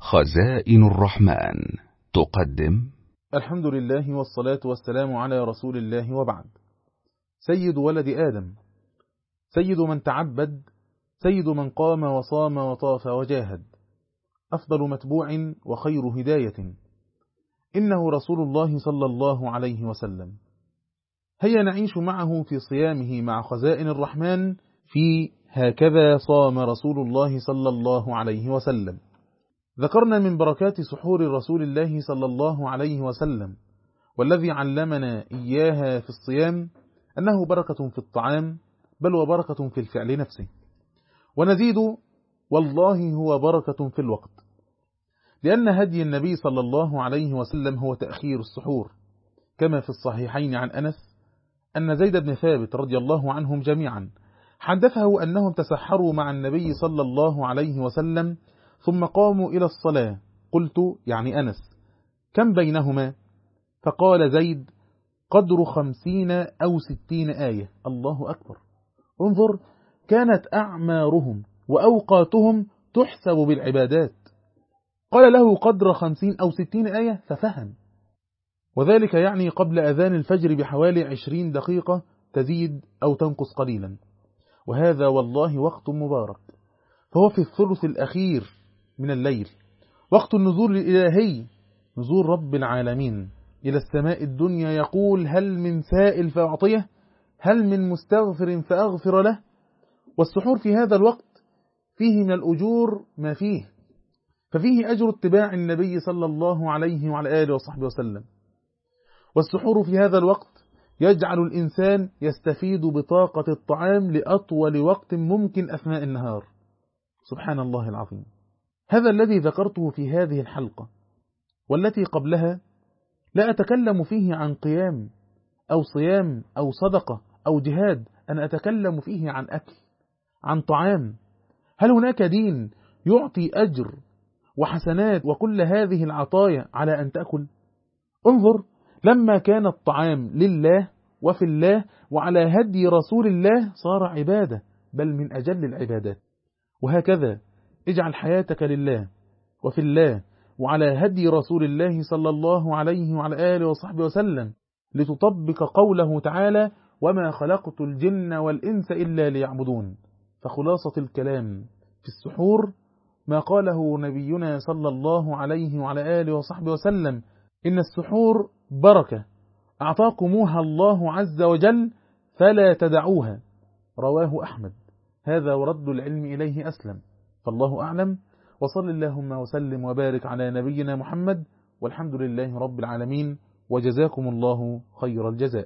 خزائن الرحمن تقدم. الحمد لله والصلاة والسلام على رسول الله، وبعد. سيد ولد آدم، سيد من تعبد، سيد من قام وصام وطاف وجاهد، أفضل متبوع وخير هداية، إنه رسول الله صلى الله عليه وسلم. هيا نعيش معه في صيامه مع خزائن الرحمن في هكذا صام رسول الله صلى الله عليه وسلم. ذكرنا من بركات سحور رسول الله صلى الله عليه وسلم، والذي علمنا إياها في الصيام أنه بركة في الطعام، بل وبركة في الفعل نفسه. ونزيد: والله هو بركة في الوقت، لأن هدي النبي صلى الله عليه وسلم هو تأخير السحور، كما في الصحيحين عن أنس أن زيد بن ثابت رضي الله عنهم جميعا حدثه أنهم تسحروا مع النبي صلى الله عليه وسلم ثم قاموا إلى الصلاة. قلت يعني أنس: كم بينهما؟ فقال زيد: قدر 50 أو 60 آية. الله أكبر! انظر، كانت أعمارهم وأوقاتهم تحسب بالعبادات. قال له قدر 50 أو 60 آية ففهم، وذلك يعني قبل أذان الفجر بحوالي 20 دقيقة تزيد أو تنقص قليلا. وهذا والله وقت مبارك، فهو في الثلث الأخير من الليل، وقت النزول الإلهي، نزول رب العالمين إلى السماء الدنيا، يقول: هل من سائل فأعطيه، هل من مستغفر فأغفر له. والسحور في هذا الوقت فيه من الأجور ما فيه، ففيه أجر اتباع النبي صلى الله عليه وعلى آله وصحبه وسلم. والسحور في هذا الوقت يجعل الإنسان يستفيد بطاقة الطعام لأطول وقت ممكن أثناء النهار. سبحان الله العظيم. هذا الذي ذكرته في هذه الحلقة والتي قبلها لا أتكلم فيه عن قيام أو صيام أو صدقة أو جهاد، أنا أتكلم فيه عن أكل، عن طعام. هل هناك دين يعطي أجر وحسنات وكل هذه العطايا على أن تأكل؟ انظر، لما كان الطعام لله وفي الله وعلى هدي رسول الله صار عبادة، بل من أجل العبادات. وهكذا اجعل حياتك لله وفي الله وعلى هدي رسول الله صلى الله عليه وعلى آله وصحبه وسلم، لتطبق قوله تعالى: وما خلقت الجن والإنس إلا ليعبدون. فخلاصة الكلام في السحور ما قاله نبينا صلى الله عليه وعلى آله وصحبه وسلم: إن السحور بركة أعطاكموها الله عز وجل فلا تدعوها. رواه أحمد. هذا ورد العلم إليه أسلم. فالله أعلم، وصل اللهم وسلم وبارك على نبينا محمد، والحمد لله رب العالمين، وجزاكم الله خير الجزاء.